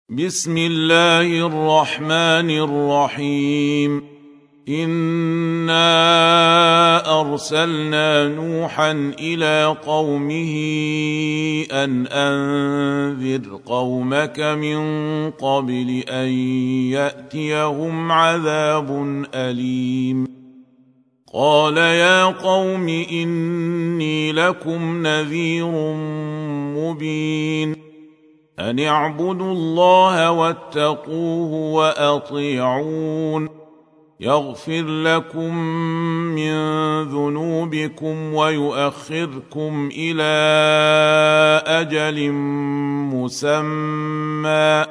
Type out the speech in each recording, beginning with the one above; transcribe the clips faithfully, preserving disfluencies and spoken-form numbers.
بسم الله الرحمن الرحيم. إنا أرسلنا نوحا إلى قومه أن أنذر قومك من قبل أن يأتيهم عذاب أليم. قال يا قوم إني لكم نذير مبين أن اعبدوا الله واتقوه وأطيعون يغفر لكم من ذنوبكم ويؤخركم إلى أجل مسمى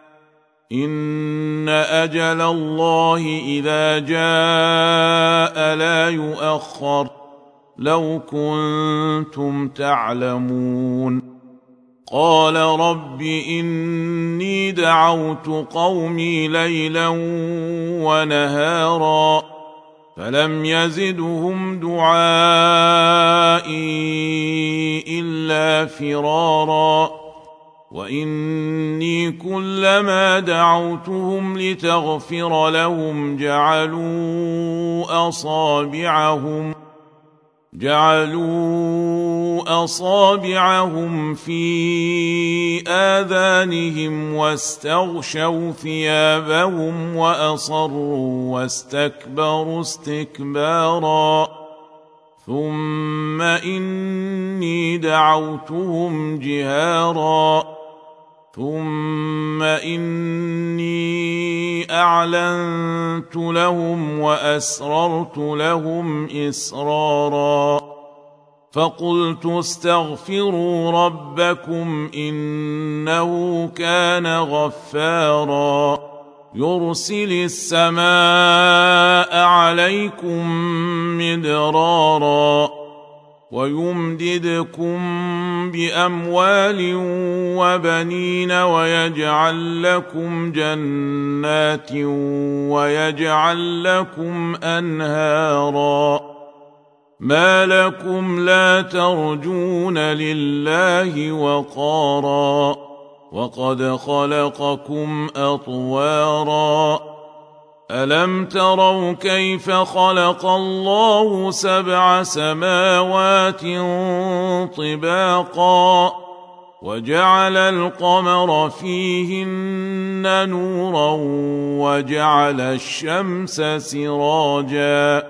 إن أجل الله إذا جاء لا يؤخر لو كنتم تعلمون. قال رب إني دعوت قومي ليلا ونهارا فلم يزدهم دعائي إلا فرارا وإني كلما دعوتهم لتغفر لهم جعلوا أصابعهم جعلوا أصابعهم في آذانهم واستغشوا ثيابهم وأصروا واستكبروا استكبارا ثم إني دعوتهم جهارا ثم إني أعلنت لهم وأسررت لهم إسرارا فقلت استغفروا ربكم إنه كان غفارا يرسل السماء عليكم مدرارا ويمددكم بأموال وبنين ويجعل لكم جنات ويجعل لكم أنهارا ما لكم لا ترجون لله وقارا وقد خلقكم أطوارا ألم تروا كيف خلق الله سبع سماوات طباقا وجعل القمر فيهن نورا وجعل الشمس سراجا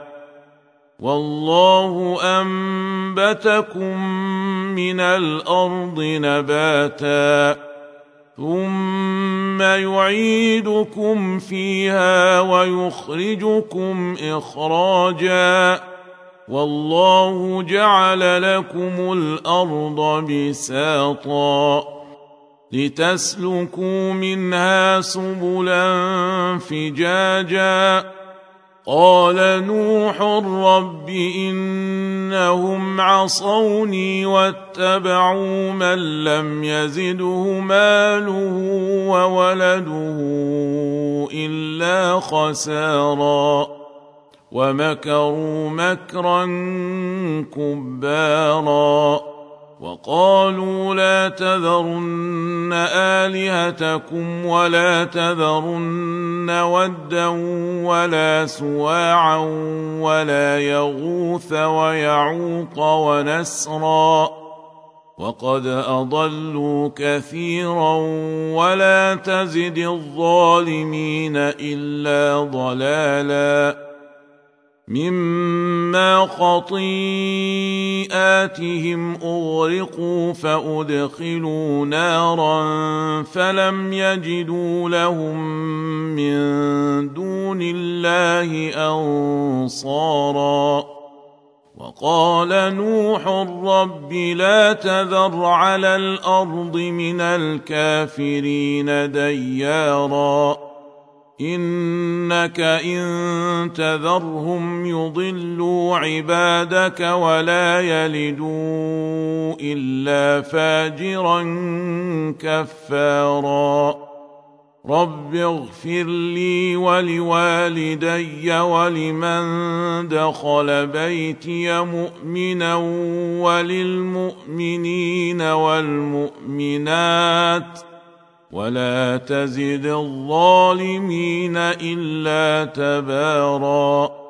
والله أنبتكم من الأرض نباتا ثم يعيدكم فيها ويخرجكم إخراجا والله جعل لكم الأرض بساطا لتسلكوا منها سبلا فجاجا قال نوح رب إنهم عصوني واتبعوا من لم يزده ماله وولده إلا خسارا ومكروا مكرا كبارا وقالوا لا تذرن آلهتكم ولا تذرن ودا ولا سواعا ولا يغوث ويعوق ونسرا وقد أضلوا كثيرا ولا تزد الظالمين إلا ضلالا مما خطيئاتهم أغرقوا فأدخلوا نارا فلم يجدوا لهم من دون الله أنصارا وقال نوح رب لا تذر على الأرض من الكافرين ديارا إنك إن تذرهم يضلوا عبادك ولا يلدوا إلا فاجرا كفارا رب اغفر لي ولوالدي ولمن دخل بيتي مؤمنا وللمؤمنين والمؤمنات ولا تزد الظالمين إلا تباراً.